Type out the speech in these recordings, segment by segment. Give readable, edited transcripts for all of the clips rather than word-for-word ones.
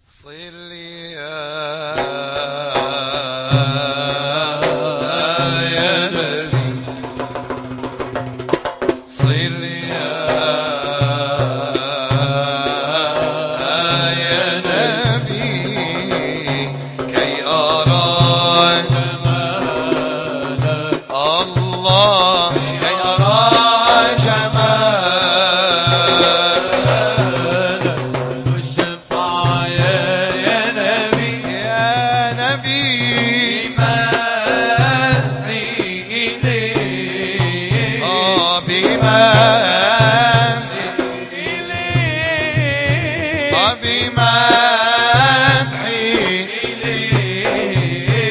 صل لي يا نبي، صل لي يا نبي كي أرى جمالك الله، كي أرى جمالك والشفاعة يا نبي يا نبي بمدحي إليك بمدحي إليك بمدحي إليك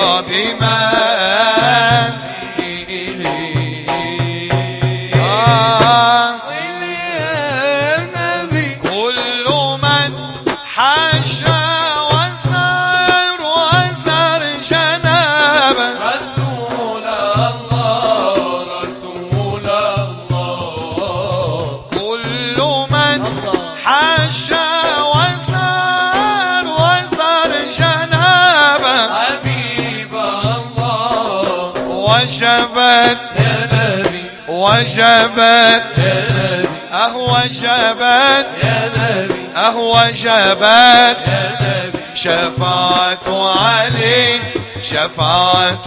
بمدحي إليك صل يا نبي كل من حج وزار جنابك رسول الله رسول الله، كل من حج وزار جنابك حبيب الله، وجبت يا نبي وجبت يا نبي وجبت يا نبي وجبت يا نبي شفاعة علي شفاعة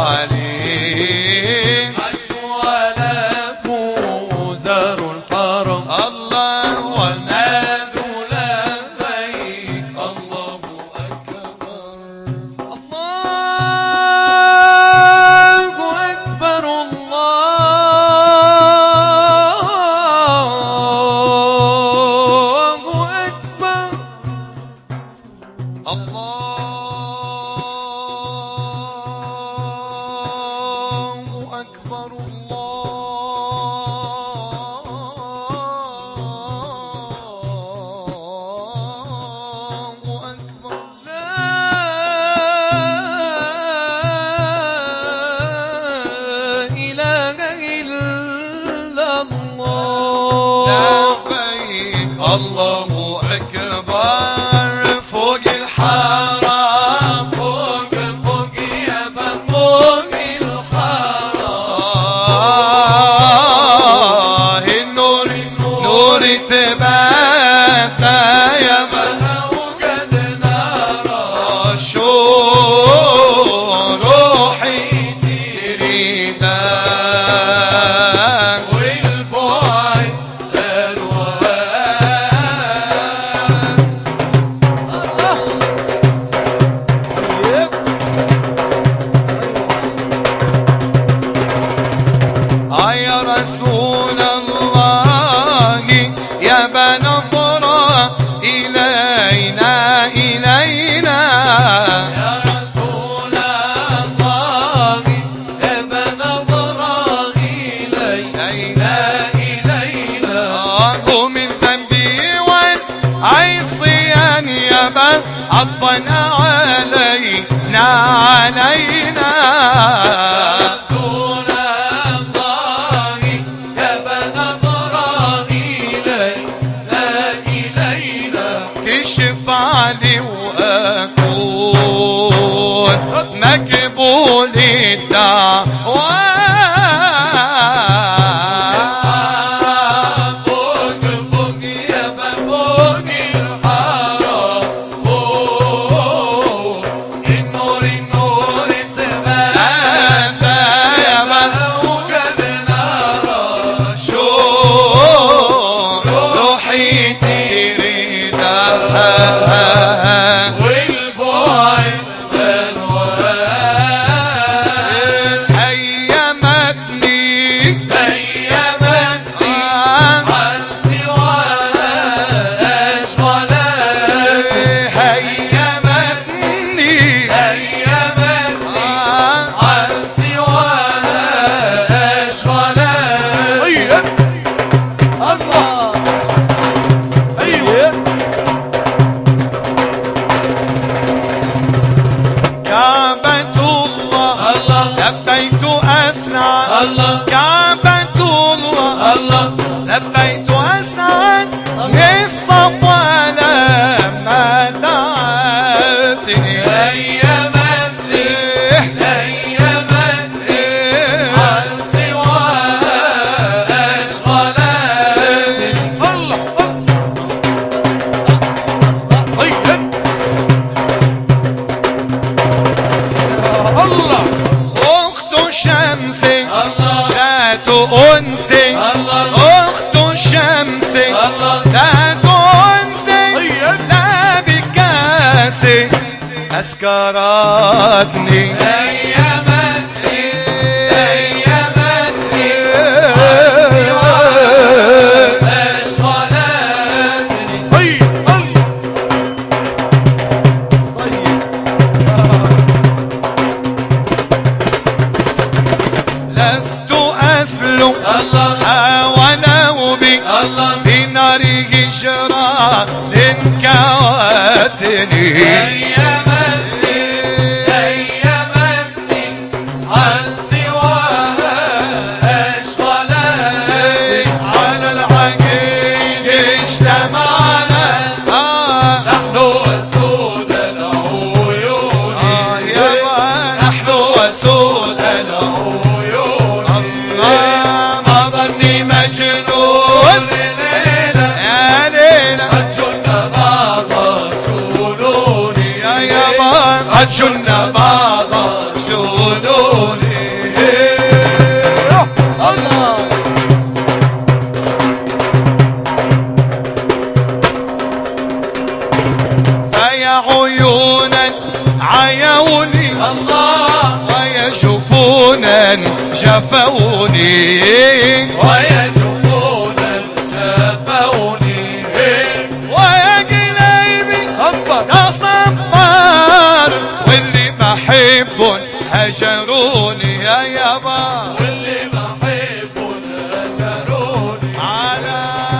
علي وله زار الحرم الله والنادو لبيك الله أكبر الله أكبر الله أكبر الله أكبر الله أكبر لا إله إلا الله لبيك الله أكبر فوق الحرم فوق يابا فوق الحرم النور نور تباتى يابا وقد نرى شو روحي تريدا والبعد يا رسول الله يا بنظرة إلينا إلينا يا رسول الله يا بنظرة إلينا إلينا قوم الذنب والعصيان يا بن عطفا علينا علينا شفعني وأكون مقبول الدعوة فوق فوق يا فوق الحرم فوق النور النور تباتى يا وقد نرى شو روحي والبعد والواد هيمتني عن سوى أشغالاتي هيمتني عن سوى أشغالاتي الله ناسي أسكرتني أيامتني أيامتني لست أسلو ولو بنار هجران كواتني أيامتني أيامتني عن سواها أشغلتني على العقيق اجتمعنا نحن وسود العيون نحن وسود العيون الله ما ظني مجنون يا ليلى قد جن بعض جنوني يا يابان قد جن بعض جنوني الله فيا عيونا عيوني الله ويا جفونا جفوني ويا جفونا جفوني ويا قلبي تصبر واللي بحب هجروني يا يابا واللي بحب هجروني على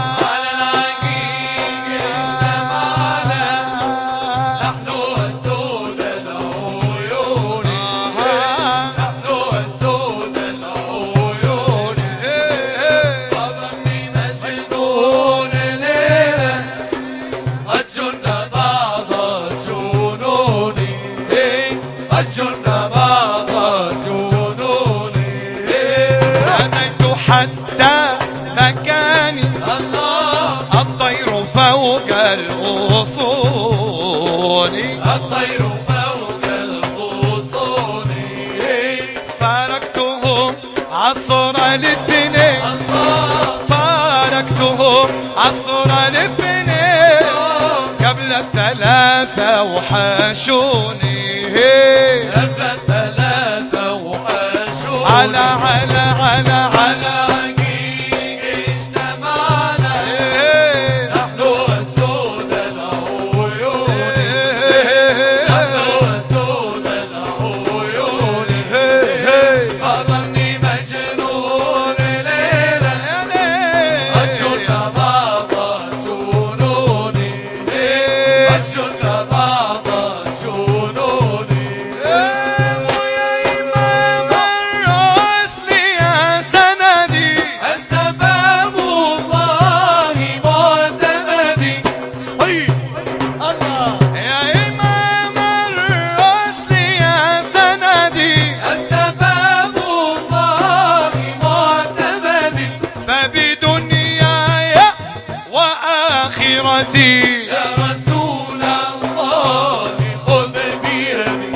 العقيق اجتمعنا نحن وسود العيون نحن وسود العيون وظني مجنون ليلة قد جن بعض جنوني قد جن بعض جنوني أتيت حتى مكاني الله الطير فوق الغصون الطير فوق الغصون فارقتهم عصر الاثنين فارقتهم عصر الاثنين قبل الثلاثة وحشوني قبل الثلاثة وحشوني على على على على عقيق اجتمعنا نحن وسود العيون نحن وسود العيون وظني مجنون ليلة قد جن بعض جنوني قد جن بعض جنوني ويا إمام الرسل يا سندي أنت باب الله معتمدي يا إمام الرسل يا سندي أنت باب الله معتمدي فبدنياي وآخرتي يا رسول الله خذ بيدي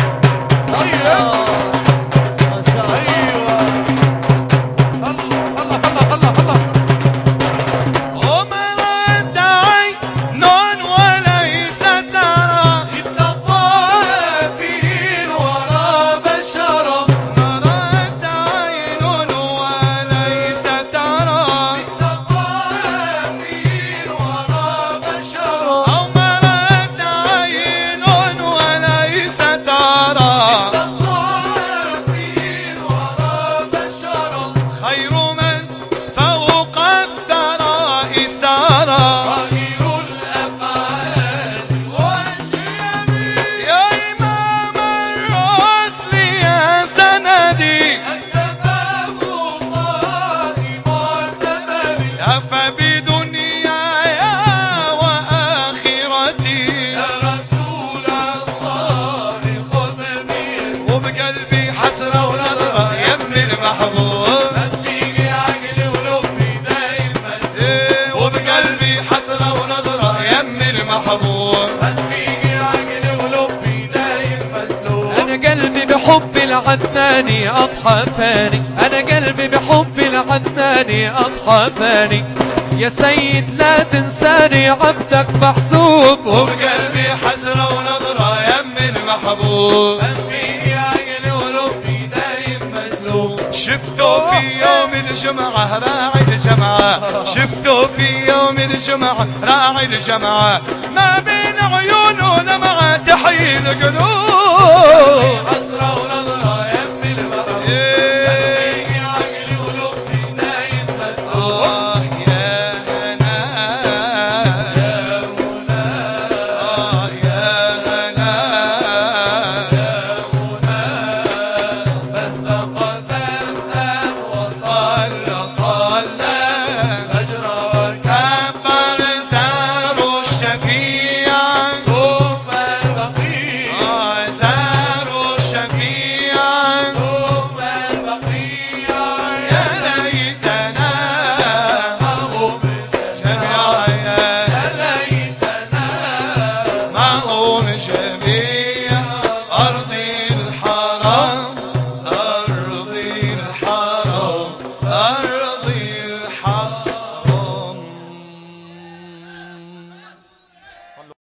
ومرت عين وليس ترى الطوافين ورا بشرة مرت عين وليس ترى الطوافين ورا بشرة أو مرت عين وليس ترى الطوافين ورا بشرة خير من فوق الثرى إسارى خير الأفعال والشيم يا إمام الرسل يا سندي أنت باب الله معتمدي فبدنياي وآخرتي يا رسول الله خذ بيدي وبقلبي حسرة ونظرة يم المحبوب هتيجي عقلي ولبي دايم مسدود وبقلبي حسرة ونظرة يم المحبوب هتيجي عقلي ولبي دايم مسدود أنا قلبي بحب العدناني أضحى فاني أنا قلبي بحب العدناني ثاني أضحى ثاني. يا سيد لا تنساني عبدك محسوب، وبقلبي حسرة ونظرة يم المحبوب. فيني عقلي ولبي دايم مسلوب. شفته في يوم الجمعة راعي الجمعة، شفته في يوم الجمعة راعي الجمعة، ما بين عيونه لمعة تحيي القلوب. حسرة ونظرة يم المحبوب. فيني عقلي ولبي دايم مسلوب. يا هنا يا منى يا هنا يا منى بثق زمزم وصلى صلى أجر